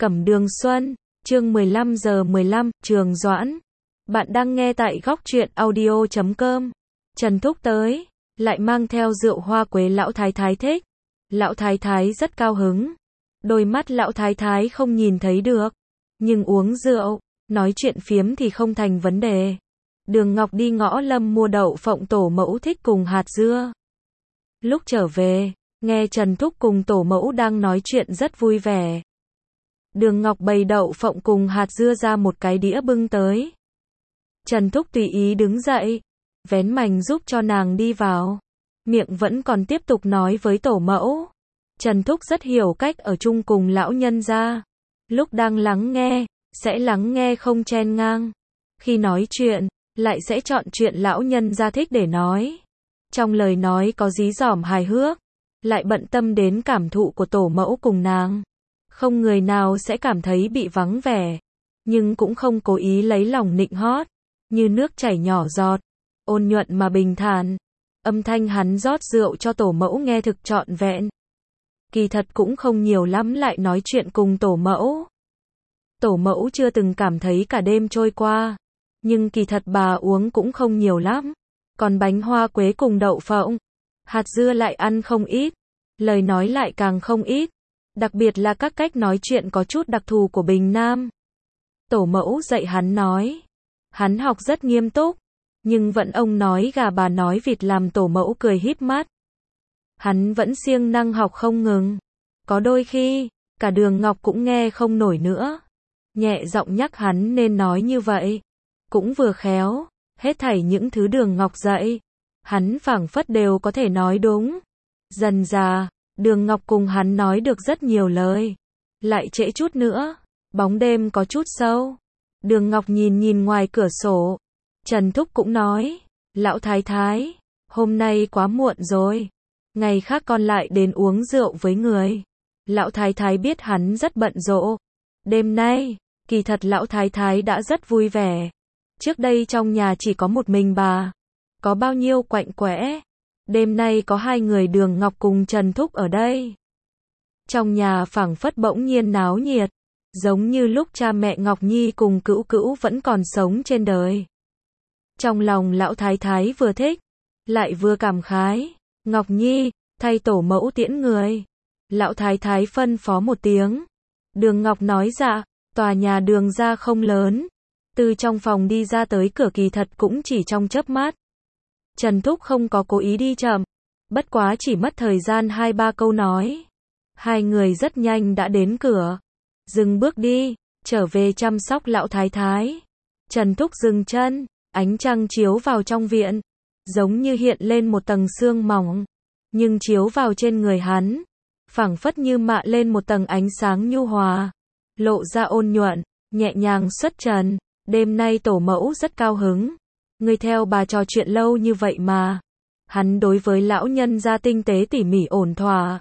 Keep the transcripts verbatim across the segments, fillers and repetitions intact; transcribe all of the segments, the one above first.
Cẩm Đường Xuân, chương mười lăm giờ mười lăm, Trường Doãn. Bạn đang nghe tại góc truyện audio chấm com. Trần Thúc tới, lại mang theo rượu hoa quế lão thái thái thích. Lão thái thái rất cao hứng. Đôi mắt lão thái thái không nhìn thấy được, nhưng uống rượu, nói chuyện phiếm thì không thành vấn đề. Đường Ngọc đi ngõ Lâm mua đậu phộng tổ mẫu thích cùng hạt dưa. Lúc trở về, nghe Trần Thúc cùng tổ mẫu đang nói chuyện rất vui vẻ. Đường Ngọc bày đậu phộng cùng hạt dưa ra một cái đĩa bưng tới. Trần Thúc tùy ý đứng dậy, vén mành giúp cho nàng đi vào. Miệng vẫn còn tiếp tục nói với tổ mẫu. Trần Thúc rất hiểu cách ở chung cùng lão nhân gia. Lúc đang lắng nghe, sẽ lắng nghe không chen ngang. Khi nói chuyện, lại sẽ chọn chuyện lão nhân gia thích để nói. Trong lời nói có dí dỏm hài hước, lại bận tâm đến cảm thụ của tổ mẫu cùng nàng. Không người nào sẽ cảm thấy bị vắng vẻ, nhưng cũng không cố ý lấy lòng nịnh hót, như nước chảy nhỏ giọt, ôn nhuận mà bình thản. Âm thanh hắn rót rượu cho tổ mẫu nghe thực trọn vẹn. Kỳ thật cũng không nhiều lắm lại nói chuyện cùng tổ mẫu. Tổ mẫu chưa từng cảm thấy cả đêm trôi qua, nhưng kỳ thật bà uống cũng không nhiều lắm. Còn bánh hoa quế cùng đậu phộng, hạt dưa lại ăn không ít, lời nói lại càng không ít. Đặc biệt là các cách nói chuyện có chút đặc thù của Bình Nam. Tổ mẫu dạy hắn nói. Hắn học rất nghiêm túc, nhưng vẫn ông nói gà bà nói vịt làm tổ mẫu cười híp mắt. Hắn vẫn siêng năng học không ngừng. Có đôi khi, cả Đường Ngọc cũng nghe không nổi nữa. Nhẹ giọng nhắc hắn nên nói như vậy. Cũng vừa khéo, hết thảy những thứ Đường Ngọc dạy, hắn phảng phất đều có thể nói đúng. Dần dà, Đường Ngọc cùng hắn nói được rất nhiều lời. Lại trễ chút nữa, bóng đêm có chút sâu. Đường Ngọc nhìn nhìn ngoài cửa sổ. Trần Thúc cũng nói, lão thái thái, hôm nay quá muộn rồi. Ngày khác con lại đến uống rượu với người. Lão thái thái biết hắn rất bận rộn. Đêm nay, kỳ thật lão thái thái đã rất vui vẻ. Trước đây trong nhà chỉ có một mình bà. Có bao nhiêu quạnh quẽ. Đêm nay có hai người Đường Ngọc cùng Trần Thúc ở đây. Trong nhà phảng phất bỗng nhiên náo nhiệt. Giống như lúc cha mẹ Ngọc Nhi cùng Cữu Cữu vẫn còn sống trên đời. Trong lòng lão thái thái vừa thích, lại vừa cảm khái. Ngọc Nhi, thay tổ mẫu tiễn người. Lão thái thái phân phó một tiếng. Đường Ngọc nói dạ, tòa nhà Đường gia không lớn. Từ trong phòng đi ra tới cửa kỳ thật cũng chỉ trong chớp mắt. Trần Thúc không có cố ý đi chậm, bất quá chỉ mất thời gian hai ba câu nói. Hai người rất nhanh đã đến cửa. Dừng bước đi, trở về chăm sóc lão thái thái. Trần Thúc dừng chân, ánh trăng chiếu vào trong viện, giống như hiện lên một tầng sương mỏng, nhưng chiếu vào trên người hắn, phảng phất như mạ lên một tầng ánh sáng nhu hòa, lộ ra ôn nhuận, nhẹ nhàng xuất trần. Đêm nay tổ mẫu rất cao hứng. Người theo bà trò chuyện lâu như vậy mà. Hắn đối với lão nhân gia tinh tế tỉ mỉ ổn thỏa.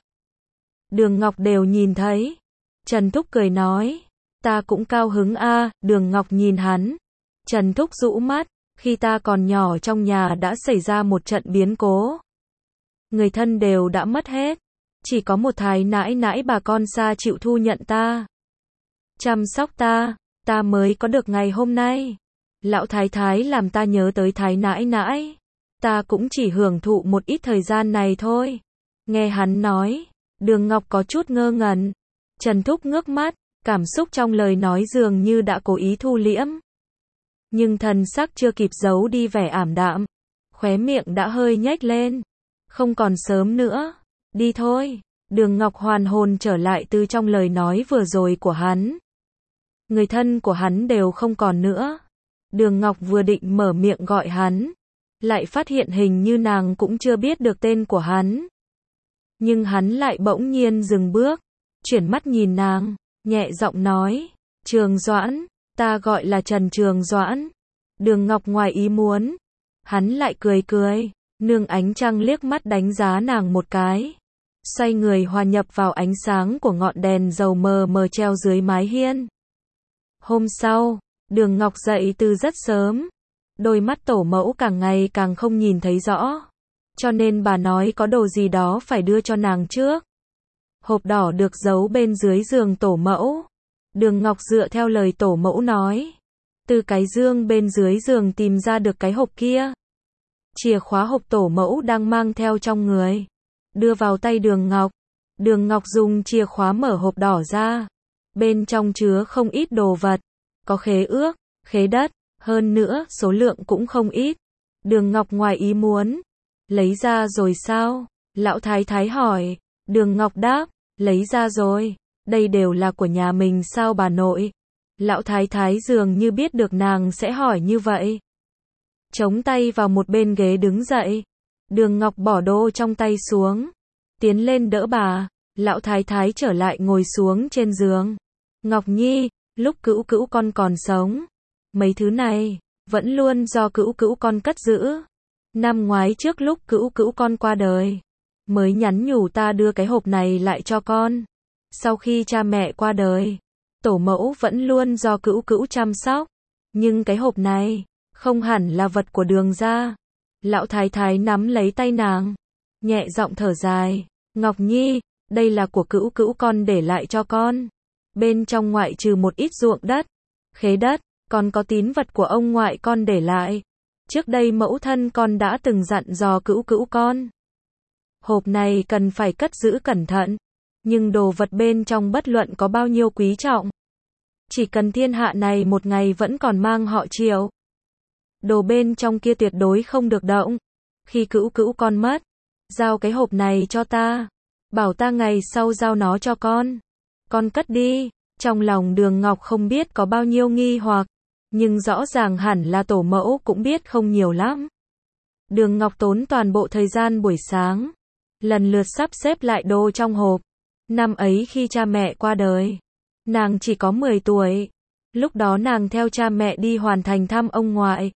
Đường Ngọc đều nhìn thấy. Trần Thúc cười nói. Ta cũng cao hứng a. Đường Ngọc nhìn hắn. Trần Thúc rũ mắt. Khi ta còn nhỏ trong nhà đã xảy ra một trận biến cố. Người thân đều đã mất hết. Chỉ có một thái nãi nãi bà con xa chịu thu nhận ta. Chăm sóc ta. Ta mới có được ngày hôm nay. Lão thái thái làm ta nhớ tới thái nãi nãi. Ta cũng chỉ hưởng thụ một ít thời gian này thôi. Nghe hắn nói, Đường Ngọc có chút ngơ ngẩn. Trần Thúc ngước mắt, cảm xúc trong lời nói dường như đã cố ý thu liễm. Nhưng thần sắc chưa kịp giấu đi vẻ ảm đạm. Khóe miệng đã hơi nhếch lên. Không còn sớm nữa. Đi thôi. Đường Ngọc hoàn hồn trở lại từ trong lời nói vừa rồi của hắn. Người thân của hắn đều không còn nữa. Đường Ngọc vừa định mở miệng gọi hắn, lại phát hiện hình như nàng cũng chưa biết được tên của hắn. Nhưng hắn lại bỗng nhiên dừng bước, chuyển mắt nhìn nàng, nhẹ giọng nói, Trường Doãn, ta gọi là Trần Trường Doãn. Đường Ngọc ngoài ý muốn, hắn lại cười cười, nương ánh trăng liếc mắt đánh giá nàng một cái. Xoay người hòa nhập vào ánh sáng của ngọn đèn dầu mờ mờ treo dưới mái hiên. Hôm sau, Đường Ngọc dậy từ rất sớm. Đôi mắt tổ mẫu càng ngày càng không nhìn thấy rõ. Cho nên bà nói có đồ gì đó phải đưa cho nàng trước. Hộp đỏ được giấu bên dưới giường tổ mẫu. Đường Ngọc dựa theo lời tổ mẫu nói, từ cái dương bên dưới giường tìm ra được cái hộp kia. Chìa khóa hộp tổ mẫu đang mang theo trong người, đưa vào tay Đường Ngọc. Đường Ngọc dùng chìa khóa mở hộp đỏ ra. Bên trong chứa không ít đồ vật, có khế ước, khế đất, hơn nữa số lượng cũng không ít. Đường Ngọc ngoài ý muốn, lấy ra rồi sao? Lão thái thái hỏi. Đường Ngọc đáp, lấy ra rồi, đây đều là của nhà mình sao bà nội? Lão thái thái dường như biết được nàng sẽ hỏi như vậy. Chống tay vào một bên ghế đứng dậy. Đường Ngọc bỏ đồ trong tay xuống, tiến lên đỡ bà. Lão thái thái trở lại ngồi xuống trên giường. Ngọc Nhi, lúc cữu cữu con còn sống, mấy thứ này vẫn luôn do cữu cữu con cất giữ. Năm ngoái trước lúc cữu cữu con qua đời, mới nhắn nhủ ta đưa cái hộp này lại cho con. Sau khi cha mẹ qua đời, tổ mẫu vẫn luôn do cữu cữu chăm sóc. Nhưng cái hộp này, không hẳn là vật của Đường gia. Lão thái thái nắm lấy tay nàng, nhẹ giọng thở dài. Ngọc Nhi, đây là của cữu cữu con để lại cho con. Bên trong ngoại trừ một ít ruộng đất, khế đất, còn có tín vật của ông ngoại con để lại. Trước đây mẫu thân con đã từng dặn dò cữu cữu con. Hộp này cần phải cất giữ cẩn thận. Nhưng đồ vật bên trong bất luận có bao nhiêu quý trọng, chỉ cần thiên hạ này một ngày vẫn còn mang họ Triệu, đồ bên trong kia tuyệt đối không được động. Khi cữu cữu con mất, giao cái hộp này cho ta, bảo ta ngày sau giao nó cho con. Con cất đi. Trong lòng Đường Ngọc không biết có bao nhiêu nghi hoặc, nhưng rõ ràng hẳn là tổ mẫu cũng biết không nhiều lắm. Đường Ngọc tốn toàn bộ thời gian buổi sáng, lần lượt sắp xếp lại đồ trong hộp. Năm ấy khi cha mẹ qua đời, nàng chỉ có mười tuổi. Lúc đó nàng theo cha mẹ đi Hoàn Thành thăm ông ngoại.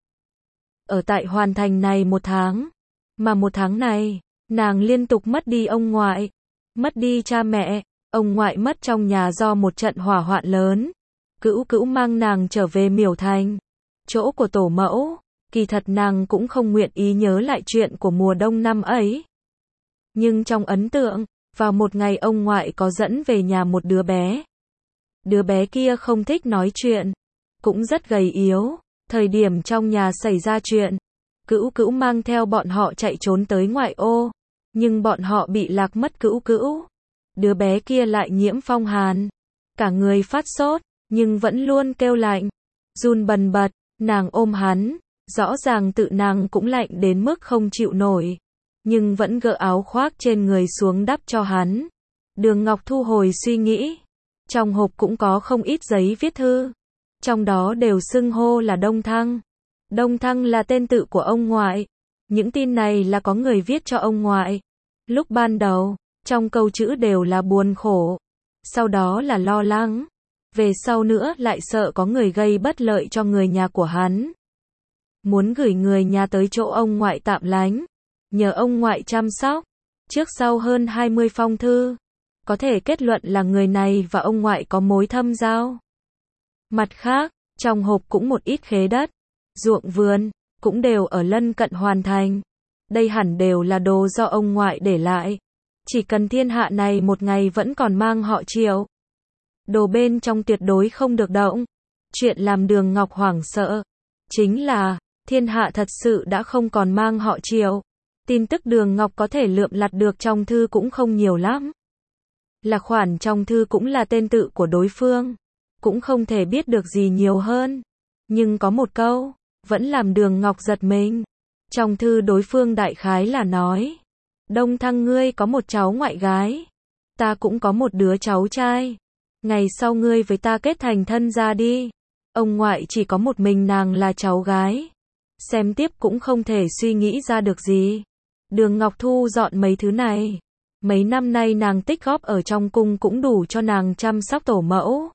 Ở tại Hoàn Thành này một tháng, mà một tháng này, nàng liên tục mất đi ông ngoại, mất đi cha mẹ. Ông ngoại mất trong nhà do một trận hỏa hoạn lớn. Cữu cữu mang nàng trở về Miểu Thành, chỗ của tổ mẫu. Kỳ thật nàng cũng không nguyện ý nhớ lại chuyện của mùa đông năm ấy. Nhưng trong ấn tượng, vào một ngày ông ngoại có dẫn về nhà một đứa bé. Đứa bé kia không thích nói chuyện, cũng rất gầy yếu. Thời điểm trong nhà xảy ra chuyện, cữu cữu mang theo bọn họ chạy trốn tới ngoại ô. Nhưng bọn họ bị lạc mất cữu cữu. Đứa bé kia lại nhiễm phong hàn, cả người phát sốt, nhưng vẫn luôn kêu lạnh, run bần bật. Nàng ôm hắn, rõ ràng tự nàng cũng lạnh đến mức không chịu nổi, nhưng vẫn gỡ áo khoác trên người xuống đắp cho hắn. Đường Ngọc thu hồi suy nghĩ. Trong hộp cũng có không ít giấy viết thư, trong đó đều xưng hô là Đông Thăng. Đông Thăng là tên tự của ông ngoại. Những tin này là có người viết cho ông ngoại. Lúc ban đầu, trong câu chữ đều là buồn khổ, sau đó là lo lắng, về sau nữa lại sợ có người gây bất lợi cho người nhà của hắn. Muốn gửi người nhà tới chỗ ông ngoại tạm lánh, nhờ ông ngoại chăm sóc. Trước sau hơn hai mươi phong thư, có thể kết luận là người này và ông ngoại có mối thâm giao. Mặt khác, trong hộp cũng một ít khế đất, ruộng vườn, cũng đều ở lân cận Hoàn Thành. Đây hẳn đều là đồ do ông ngoại để lại. Chỉ cần thiên hạ này một ngày vẫn còn mang họ Triệu, đồ bên trong tuyệt đối không được động. Chuyện làm Đường Ngọc hoảng sợ chính là thiên hạ thật sự đã không còn mang họ Triệu. Tin tức Đường Ngọc có thể lượm lặt được trong thư cũng không nhiều lắm. Là khoản trong thư cũng là tên tự của đối phương, cũng không thể biết được gì nhiều hơn. Nhưng có một câu vẫn làm Đường Ngọc giật mình. Trong thư đối phương đại khái là nói: Đông Thăng ngươi có một cháu ngoại gái, ta cũng có một đứa cháu trai. Ngày sau ngươi với ta kết thành thân ra đi. Ông ngoại chỉ có một mình nàng là cháu gái. Xem tiếp cũng không thể suy nghĩ ra được gì. Đường Ngọc thu dọn mấy thứ này. Mấy năm nay nàng tích góp ở trong cung cũng đủ cho nàng chăm sóc tổ mẫu.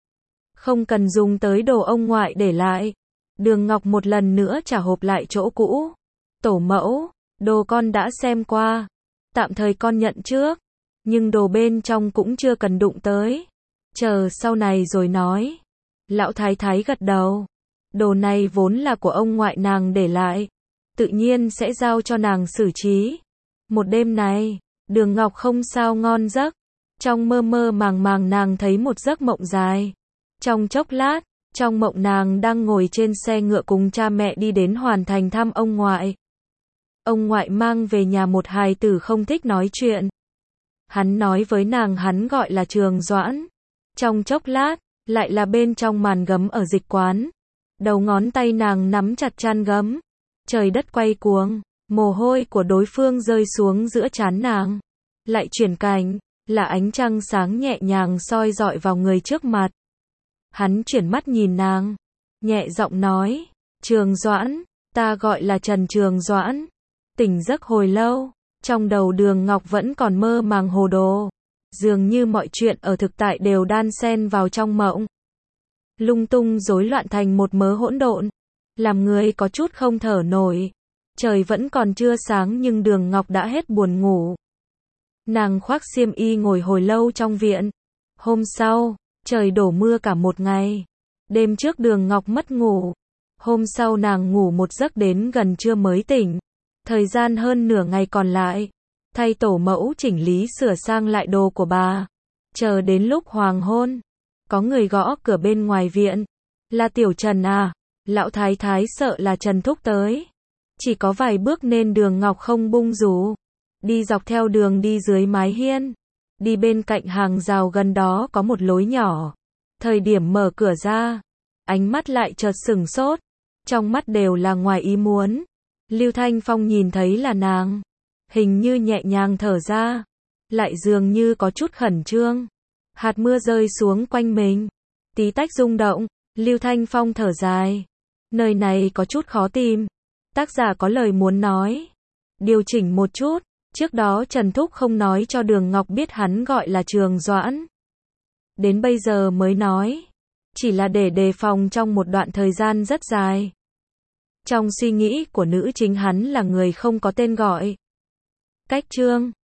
Không cần dùng tới đồ ông ngoại để lại. Đường Ngọc một lần nữa trả hộp lại chỗ cũ. Tổ mẫu, đồ con đã xem qua, tạm thời con nhận trước, nhưng đồ bên trong cũng chưa cần đụng tới, chờ sau này rồi nói. Lão thái thái gật đầu. Đồ này vốn là của ông ngoại nàng để lại, tự nhiên sẽ giao cho nàng xử trí. Một đêm này, Đường Ngọc không sao ngon giấc. Trong mơ mơ màng màng nàng thấy một giấc mộng dài. Trong chốc lát, trong mộng nàng đang ngồi trên xe ngựa cùng cha mẹ đi đến Hoàn Thành thăm ông ngoại. Ông ngoại mang về nhà một hài tử không thích nói chuyện. Hắn nói với nàng hắn gọi là Trường Doãn. Trong chốc lát, lại là bên trong màn gấm ở dịch quán. Đầu ngón tay nàng nắm chặt chăn gấm. Trời đất quay cuồng, mồ hôi của đối phương rơi xuống giữa trán nàng. Lại chuyển cảnh, là ánh trăng sáng nhẹ nhàng soi rọi vào người trước mặt. Hắn chuyển mắt nhìn nàng, nhẹ giọng nói, Trường Doãn, ta gọi là Trần Trường Doãn. Tỉnh giấc hồi lâu, trong đầu Đường Ngọc vẫn còn mơ màng hồ đồ. Dường như mọi chuyện ở thực tại đều đan xen vào trong mộng. Lung tung rối loạn thành một mớ hỗn độn, làm người có chút không thở nổi. Trời vẫn còn chưa sáng nhưng Đường Ngọc đã hết buồn ngủ. Nàng khoác xiêm y ngồi hồi lâu trong viện. Hôm sau, trời đổ mưa cả một ngày. Đêm trước Đường Ngọc mất ngủ. Hôm sau nàng ngủ một giấc đến gần trưa mới tỉnh. Thời gian hơn nửa ngày còn lại, thay tổ mẫu chỉnh lý sửa sang lại đồ của bà. Chờ đến lúc hoàng hôn, có người gõ cửa bên ngoài viện. Là Tiểu Trần à? Lão thái thái sợ là Trần Thúc tới. Chỉ có vài bước nên Đường Ngọc không bung rủ. Đi dọc theo đường đi dưới mái hiên. Đi bên cạnh hàng rào gần đó có một lối nhỏ. Thời điểm mở cửa ra, ánh mắt lại chợt sửng sốt. Trong mắt đều là ngoài ý muốn. Lưu Thanh Phong nhìn thấy là nàng. Hình như nhẹ nhàng thở ra. Lại dường như có chút khẩn trương. Hạt mưa rơi xuống quanh mình. Tí tách rung động. Lưu Thanh Phong thở dài. Nơi này có chút khó tìm. Tác giả có lời muốn nói. Điều chỉnh một chút. Trước đó Trần Thúc không nói cho Đường Ngọc biết hắn gọi là Trường Doãn. Đến bây giờ mới nói. Chỉ là để đề phòng trong một đoạn thời gian rất dài. Trong suy nghĩ của nữ chính hắn là người không có tên gọi. Cách chương